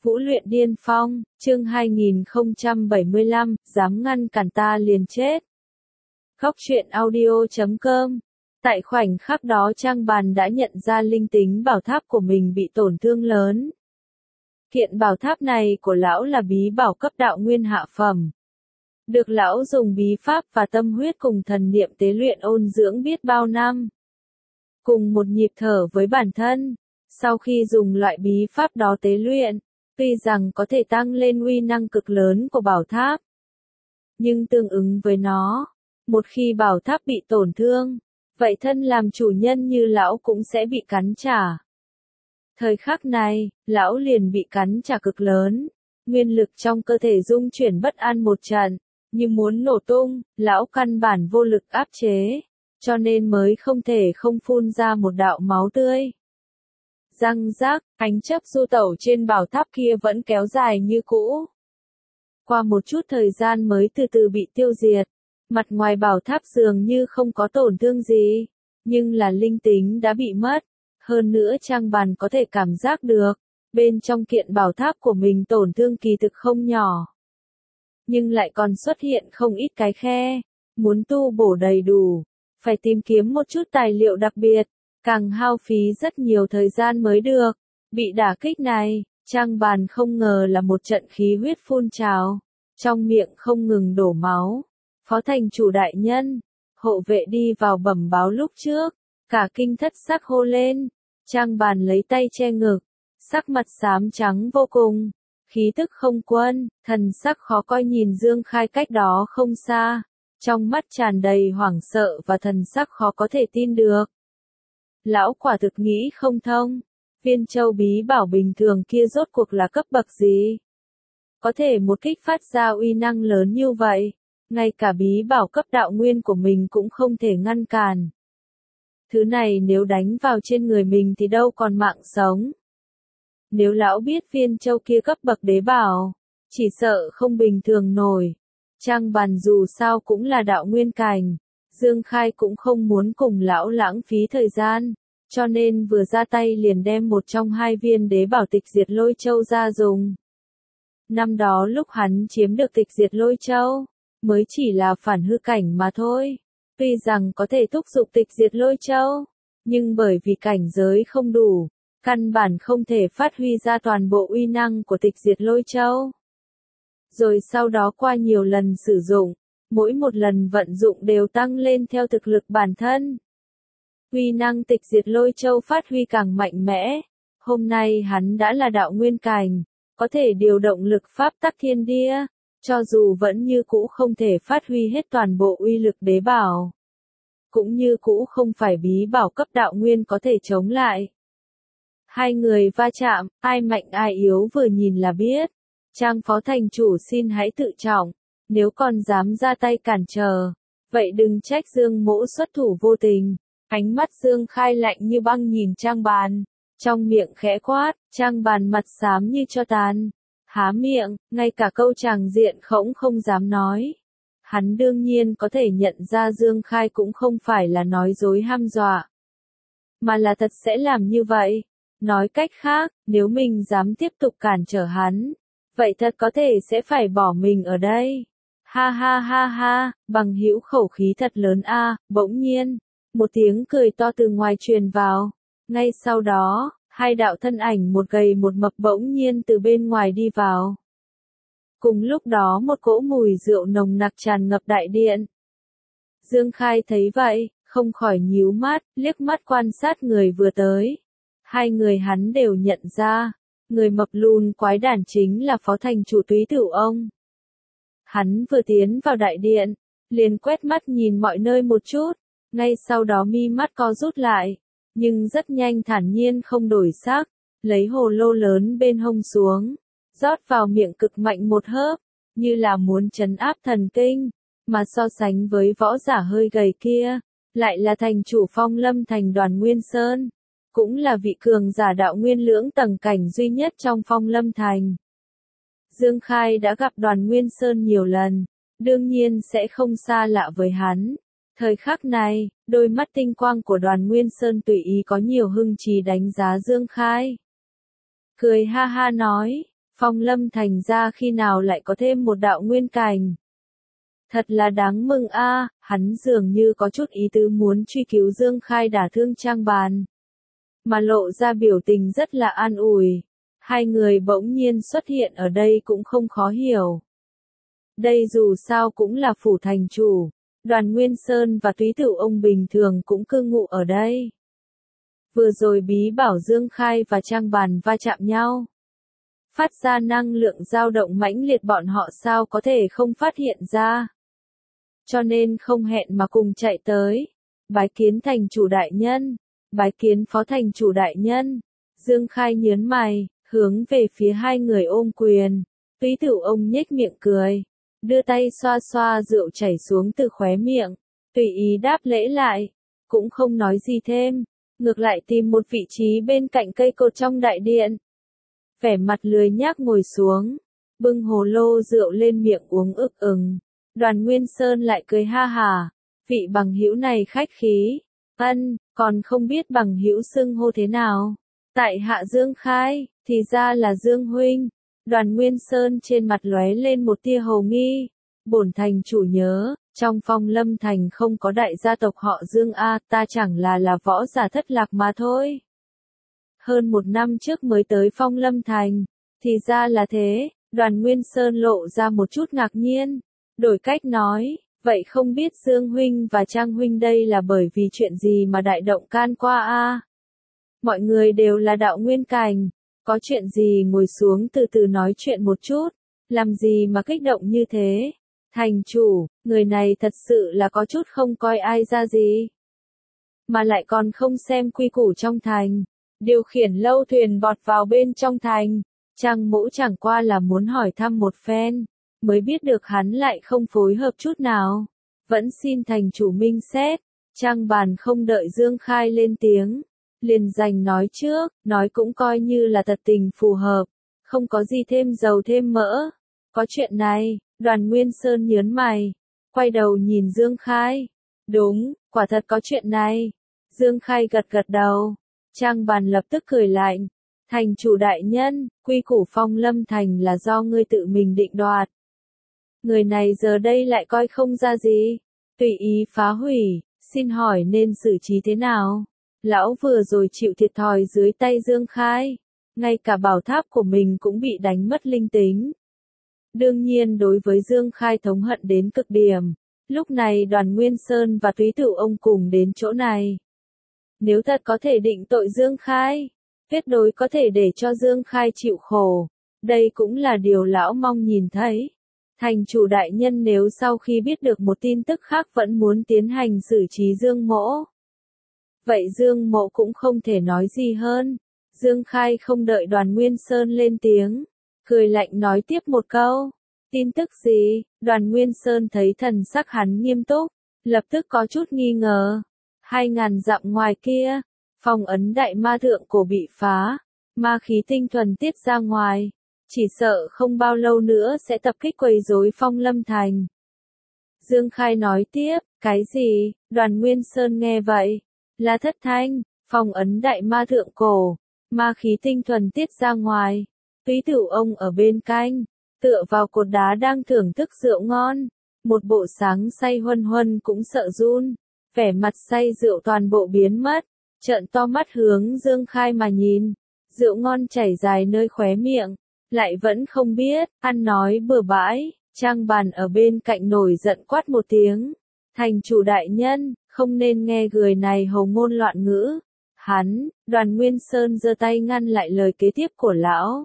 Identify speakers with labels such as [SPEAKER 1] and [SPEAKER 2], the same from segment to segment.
[SPEAKER 1] Vũ luyện điên phong, chương 2075, dám ngăn cản ta liền chết. Góc truyện audio.com. Tại khoảnh khắc đó Trang Bàn đã nhận ra linh tính bảo tháp của mình bị tổn thương lớn. Kiện bảo tháp này của lão là bí bảo cấp đạo nguyên hạ phẩm. Được lão dùng bí pháp và tâm huyết cùng thần niệm tế luyện ôn dưỡng biết bao năm. Cùng một nhịp thở với bản thân, sau khi dùng loại bí pháp đó tế luyện, tuy rằng có thể tăng lên uy năng cực lớn của bảo tháp, nhưng tương ứng với nó, một khi bảo tháp bị tổn thương, vậy thân làm chủ nhân như lão cũng sẽ bị cắn trả. Thời khắc này, lão liền bị cắn trả cực lớn, nguyên lực trong cơ thể rung chuyển bất an một trận, như muốn nổ tung, lão căn bản vô lực áp chế, cho nên mới không thể không phun ra một đạo máu tươi. Răng rác, ánh chớp du tẩu trên bảo tháp kia vẫn kéo dài như cũ. Qua một chút thời gian mới từ từ bị tiêu diệt, mặt ngoài bảo tháp dường như không có tổn thương gì, nhưng là linh tính đã bị mất. Hơn nữa Trang Bàn có thể cảm giác được, bên trong kiện bảo tháp của mình tổn thương kỳ thực không nhỏ. Nhưng lại còn xuất hiện không ít cái khe, muốn tu bổ đầy đủ, phải tìm kiếm một chút tài liệu đặc biệt, càng hao phí rất nhiều thời gian mới được. Bị đả kích này, Trang Bàn không ngờ là một trận khí huyết phun trào, trong miệng không ngừng đổ máu. Phó thành chủ đại nhân, hộ vệ đi vào bẩm báo lúc trước, cả kinh thất sắc hô lên. Trang Bàn lấy tay che ngực, sắc mặt xám trắng vô cùng, khí tức không quân, thần sắc khó coi nhìn Dương Khai cách đó không xa, trong mắt tràn đầy hoảng sợ và thần sắc khó có thể tin được. Lão quả thực nghĩ không thông, viên châu bí bảo bình thường kia rốt cuộc là cấp bậc gì? Có thể một kích phát ra uy năng lớn như vậy, ngay cả bí bảo cấp đạo nguyên của mình cũng không thể ngăn cản. Thứ này nếu đánh vào trên người mình thì đâu còn mạng sống. Nếu lão biết viên châu kia cấp bậc đế bảo, chỉ sợ không bình thường nổi. Trang Bàn dù sao cũng là đạo nguyên cảnh, Dương Khai cũng không muốn cùng lão lãng phí thời gian, cho nên vừa ra tay liền đem một trong hai viên đế bảo tịch diệt lôi châu ra dùng. Năm đó lúc hắn chiếm được tịch diệt lôi châu, mới chỉ là phản hư cảnh mà thôi. Tuy rằng có thể thúc giục tịch diệt lôi châu, nhưng bởi vì cảnh giới không đủ, căn bản không thể phát huy ra toàn bộ uy năng của tịch diệt lôi châu. Rồi sau đó qua nhiều lần sử dụng, mỗi một lần vận dụng đều tăng lên theo thực lực bản thân. Uy năng tịch diệt lôi châu phát huy càng mạnh mẽ. Hôm nay hắn đã là đạo nguyên cảnh, có thể điều động lực pháp tắc thiên địa, cho dù vẫn như cũ không thể phát huy hết toàn bộ uy lực đế bảo. Cũng như cũ không phải bí bảo cấp đạo nguyên có thể chống lại. Hai người va chạm, ai mạnh ai yếu vừa nhìn là biết. Trang phó thành chủ xin hãy tự trọng, nếu còn dám ra tay cản trở, vậy đừng trách Dương Mỗ xuất thủ vô tình. Ánh mắt Dương Khai lạnh như băng nhìn Trang Bàn, trong miệng khẽ quát, Trang Bàn mặt xám như tro tàn, há miệng, ngay cả câu tràng diện khổng không dám nói. Hắn đương nhiên có thể nhận ra Dương Khai cũng không phải là nói dối hăm dọa, mà là thật sẽ làm như vậy. Nói cách khác, nếu mình dám tiếp tục cản trở hắn, vậy thật có thể sẽ phải bỏ mình ở đây. Ha ha ha ha, bằng hữu khẩu khí thật lớn a. Bỗng nhiên, một tiếng cười to từ ngoài truyền vào. Ngay sau đó, hai đạo thân ảnh một gầy một mập bỗng nhiên từ bên ngoài đi vào. Cùng lúc đó một cỗ mùi rượu nồng nặc tràn ngập đại điện. Dương Khai thấy vậy, không khỏi nhíu mắt, liếc mắt quan sát người vừa tới. Hai người hắn đều nhận ra, người mập lùn quái đản chính là phó thành chủ Túy Tửu ông. Hắn vừa tiến vào đại điện, liền quét mắt nhìn mọi nơi một chút, ngay sau đó mi mắt co rút lại, nhưng rất nhanh thản nhiên không đổi sắc, lấy hồ lô lớn bên hông xuống, rót vào miệng cực mạnh một hớp, như là muốn trấn áp thần kinh, mà so sánh với võ giả hơi gầy kia, lại là thành chủ Phong Lâm thành Đoàn Nguyên Sơn, cũng là vị cường giả đạo nguyên lưỡng tầng cảnh duy nhất trong Phong Lâm thành. Dương Khai đã gặp Đoàn Nguyên Sơn nhiều lần, đương nhiên sẽ không xa lạ với hắn. Thời khắc này, đôi mắt tinh quang của Đoàn Nguyên Sơn tùy ý có nhiều hưng trí đánh giá Dương Khai. Cười ha ha nói, Phong Lâm Thành ra khi nào lại có thêm một đạo nguyên cảnh. Thật là đáng mừng a, hắn dường như có chút ý tứ muốn truy cứu Dương Khai đả thương Trang Bàn. Mà lộ ra biểu tình rất là an ủi. Hai người bỗng nhiên xuất hiện ở đây cũng không khó hiểu. Đây dù sao cũng là phủ thành chủ. Đoàn Nguyên Sơn và Túy Tửu ông bình thường cũng cư ngụ ở đây. Vừa rồi bí bảo Dương Khai và Trang Bàn va chạm nhau. Phát ra năng lượng dao động mãnh liệt, bọn họ sao có thể không phát hiện ra. Cho nên không hẹn mà cùng chạy tới. Bái kiến thành chủ đại nhân. Bái kiến phó thành chủ đại nhân. Dương Khai nhớn mày, hướng về phía hai người ôm quyền. Túy Tửu ông nhếch miệng cười. Đưa tay xoa xoa rượu chảy xuống từ khóe miệng. Tùy ý đáp lễ lại. Cũng không nói gì thêm. Ngược lại tìm một vị trí bên cạnh cây cột trong đại điện. Vẻ mặt lười nhác ngồi xuống. Bưng hồ lô rượu lên miệng uống ực ừng. Đoàn Nguyên Sơn lại cười ha hà. Vị bằng hữu này khách khí. Còn không biết bằng hữu xưng hô thế nào. Tại hạ Dương Khai, thì ra là Dương huynh. Đoàn Nguyên Sơn trên mặt lóe lên một tia hồ nghi. Bổn thành chủ nhớ, trong Phong Lâm Thành không có đại gia tộc họ Dương a, ta chẳng là võ giả thất lạc mà thôi. Hơn một năm trước mới tới Phong Lâm Thành, thì ra là thế. Đoàn Nguyên Sơn lộ ra một chút ngạc nhiên. Đổi cách nói, vậy không biết Dương huynh và Trang huynh đây là bởi vì chuyện gì mà đại động can qua a? Mọi người đều là đạo nguyên cảnh. Có chuyện gì ngồi xuống từ từ nói chuyện một chút, làm gì mà kích động như thế. Thành chủ, người này thật sự là có chút không coi ai ra gì. Mà lại còn không xem quy củ trong thành. Điều khiển lâu thuyền vọt vào bên trong thành. Trang Mỗ chẳng qua là muốn hỏi thăm một phen. Mới biết được hắn lại không phối hợp chút nào. Vẫn xin thành chủ minh xét. Trang Bàn không đợi Dương Khai lên tiếng. Liền dành nói trước, nói cũng coi như là thật tình phù hợp. Không có gì thêm dầu thêm mỡ. Có chuyện này, Đoàn Nguyên Sơn nhớn mày. Quay đầu nhìn Dương Khai. Đúng, quả thật có chuyện này. Dương Khai gật gật đầu. Trang Bàn lập tức cười lạnh. Thành chủ đại nhân, quy củ Phong Lâm Thành là do ngươi tự mình định đoạt. Người này giờ đây lại coi không ra gì. Tùy ý phá hủy, xin hỏi nên xử trí thế nào? Lão vừa rồi chịu thiệt thòi dưới tay Dương Khai. Ngay cả bảo tháp của mình cũng bị đánh mất linh tính. Đương nhiên đối với Dương Khai thống hận đến cực điểm. Lúc này Đoàn Nguyên Sơn và Túy Tửu ông cùng đến chỗ này. Nếu thật có thể định tội Dương Khai, tuyệt đối có thể để cho Dương Khai chịu khổ. Đây cũng là điều lão mong nhìn thấy. Thành chủ đại nhân nếu sau khi biết được một tin tức khác vẫn muốn tiến hành xử trí Dương Mỗ. Vậy Dương Mỗ cũng không thể nói gì hơn. Dương Khai không đợi Đoàn Nguyên Sơn lên tiếng. Cười lạnh nói tiếp một câu. Tin tức gì? Đoàn Nguyên Sơn thấy thần sắc hắn nghiêm túc. Lập tức có chút nghi ngờ. 2000 dặm ngoài kia. Phong ấn đại ma thượng cổ bị phá. Ma khí tinh thuần tiết ra ngoài. Chỉ sợ không bao lâu nữa sẽ tập kích quấy rối Phong Lâm Thành. Dương Khai nói tiếp. Cái gì? Đoàn Nguyên Sơn nghe vậy. Là thất thanh. Phong ấn đại ma thượng cổ. Ma khí tinh thuần tiết ra ngoài. Túy Tửu ông ở bên cạnh. Tựa vào cột đá đang thưởng thức rượu ngon. Một bộ sáng say huân huân cũng sợ run. Vẻ mặt say rượu toàn bộ biến mất. Trợn to mắt hướng Dương Khai mà nhìn. Rượu ngon chảy dài nơi khóe miệng. Lại vẫn không biết, ăn nói bừa bãi. Trang Bàn ở bên cạnh nổi giận quát một tiếng. Thành chủ đại nhân, không nên nghe người này hầu ngôn loạn ngữ. Hắn, Đoàn Nguyên Sơn giơ tay ngăn lại lời kế tiếp của lão.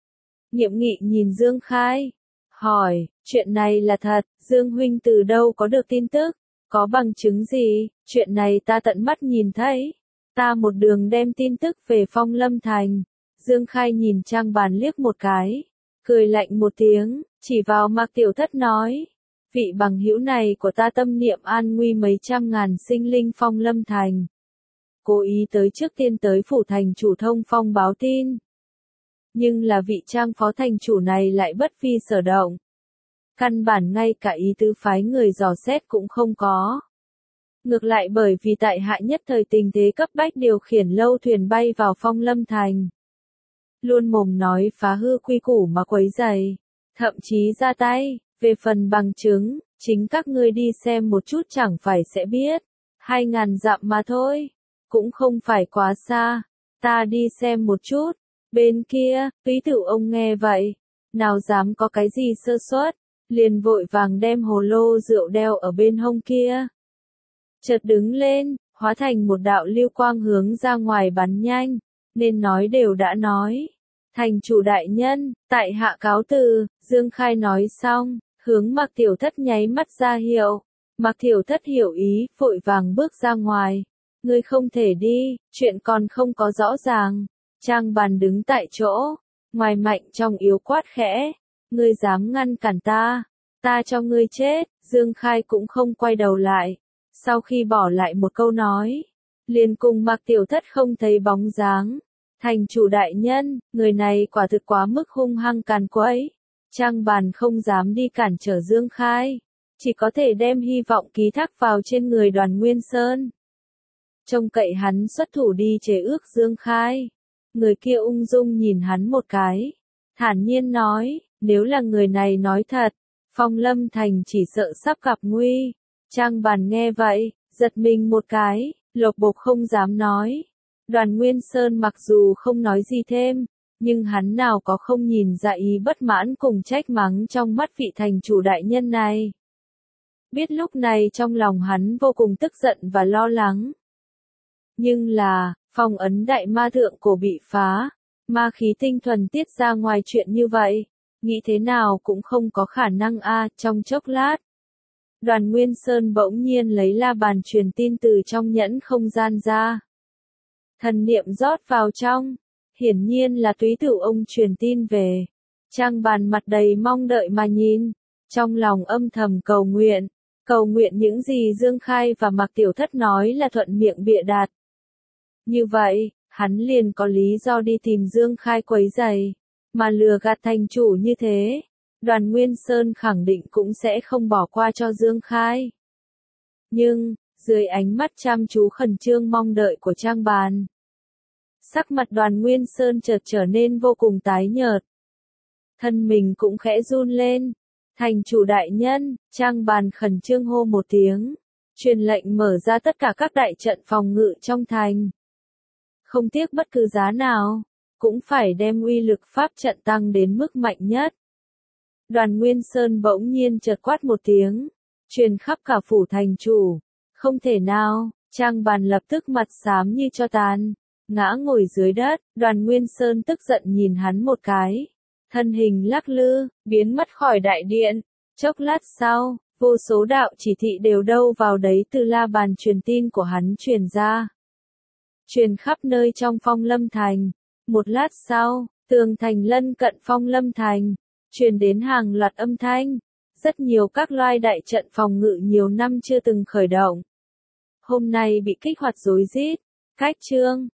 [SPEAKER 1] Nhiệm Nghị nhìn Dương Khai. Hỏi, chuyện này là thật, Dương huynh từ đâu có được tin tức? Có bằng chứng gì? Chuyện này ta tận mắt nhìn thấy. Ta một đường đem tin tức về Phong Lâm Thành. Dương Khai nhìn Trang Bàn liếc một cái. Cười lạnh một tiếng, chỉ vào Mạc Tiểu Thất nói. Vị bằng hữu này của ta tâm niệm an nguy mấy trăm ngàn sinh linh Phong Lâm Thành. Cố ý tới trước tiên tới phủ thành chủ thông phong báo tin. Nhưng là vị Trang phó thành chủ này lại bất vi sở động. Căn bản ngay cả ý tứ phái người dò xét cũng không có. Ngược lại bởi vì tại hạ nhất thời tình thế cấp bách điều khiển lâu thuyền bay vào Phong Lâm Thành. luôn mồm nói phá hư quy củ mà quấy rầy, thậm chí ra tay. Về phần bằng chứng, chính các ngươi đi xem một chút chẳng phải sẽ biết. 2.000 dặm mà thôi, cũng không phải quá xa. Ta đi xem một chút. Bên kia, Túy Tử ông nghe vậy, nào dám có cái gì sơ suất, liền vội vàng đem hồ lô rượu đeo ở bên hông kia. Chợt đứng lên, hóa thành một đạo lưu quang hướng ra ngoài bắn nhanh, nên nói đều đã nói. Thành chủ đại nhân, tại hạ cáo từ. Dương Khai nói xong, hướng Mạc Tiểu Thất nháy mắt ra hiệu. Mạc Tiểu Thất hiểu ý, vội vàng bước ra ngoài. Ngươi không thể đi, chuyện còn không có rõ ràng. Trang Bàn đứng tại chỗ, ngoài mạnh trong yếu quát khẽ. Ngươi dám ngăn cản ta, ta cho ngươi chết. Dương Khai cũng không quay đầu lại. Sau khi bỏ lại một câu nói, liền cùng Mạc Tiểu Thất không thấy bóng dáng. Thành chủ đại nhân, người này quả thực quá mức hung hăng càn quấy. Trang Bàn không dám đi cản trở Dương Khai, chỉ có thể đem hy vọng ký thác vào trên người Đoàn Nguyên Sơn. Trông cậy hắn xuất thủ đi chế ước Dương Khai. Người kia ung dung nhìn hắn một cái, thản nhiên nói, nếu là người này nói thật, Phong Lâm Thành chỉ sợ sắp gặp nguy. Trang Bàn nghe vậy, giật mình một cái, lộc bộc không dám nói. Đoàn Nguyên Sơn mặc dù không nói gì thêm, nhưng hắn nào có không nhìn ra ý bất mãn cùng trách mắng trong mắt vị thành chủ đại nhân này. Biết lúc này trong lòng hắn vô cùng tức giận và lo lắng. Nhưng là, phong ấn đại ma thượng cổ bị phá, ma khí tinh thuần tiết ra ngoài chuyện như vậy, nghĩ thế nào cũng không có khả năng trong chốc lát. Đoàn Nguyên Sơn bỗng nhiên lấy la bàn truyền tin từ trong nhẫn không gian ra. Thần niệm rót vào trong, hiển nhiên là Túy Tử ông truyền tin về. Trang Bàn mặt đầy mong đợi mà nhìn, trong lòng âm thầm cầu nguyện những gì Dương Khai và Mạc Tiểu Thất nói là thuận miệng bịa đặt. Như vậy, hắn liền có lý do đi tìm Dương Khai quấy rầy, mà lừa gạt thành chủ như thế. Đoàn Nguyên Sơn khẳng định cũng sẽ không bỏ qua cho Dương Khai. Nhưng, dưới ánh mắt chăm chú khẩn trương mong đợi của Trang Bàn, sắc mặt Đoàn Nguyên Sơn chợt trở nên vô cùng tái nhợt. Thân mình cũng khẽ run lên. Thành chủ đại nhân, Trang Bàn khẩn trương hô một tiếng, truyền lệnh mở ra tất cả các đại trận phòng ngự trong thành. Không tiếc bất cứ giá nào, cũng phải đem uy lực pháp trận tăng đến mức mạnh nhất. Đoàn Nguyên Sơn bỗng nhiên chợt quát một tiếng, truyền khắp cả phủ thành chủ. Không thể nào, Trang Bàn lập tức mặt xám như tro tàn, ngã ngồi dưới đất. Đoàn Nguyên Sơn tức giận nhìn hắn một cái, thân hình lắc lư, biến mất khỏi đại điện. Chốc lát sau, vô số đạo chỉ thị đều đâu vào đấy từ la bàn truyền tin của hắn truyền ra, truyền khắp nơi trong Phong Lâm Thành. Một lát sau, tường thành lân cận Phong Lâm Thành, truyền đến hàng loạt âm thanh. Rất nhiều các loài đại trận phòng ngự nhiều năm chưa từng khởi động, hôm nay bị kích hoạt rối rít. Cách chương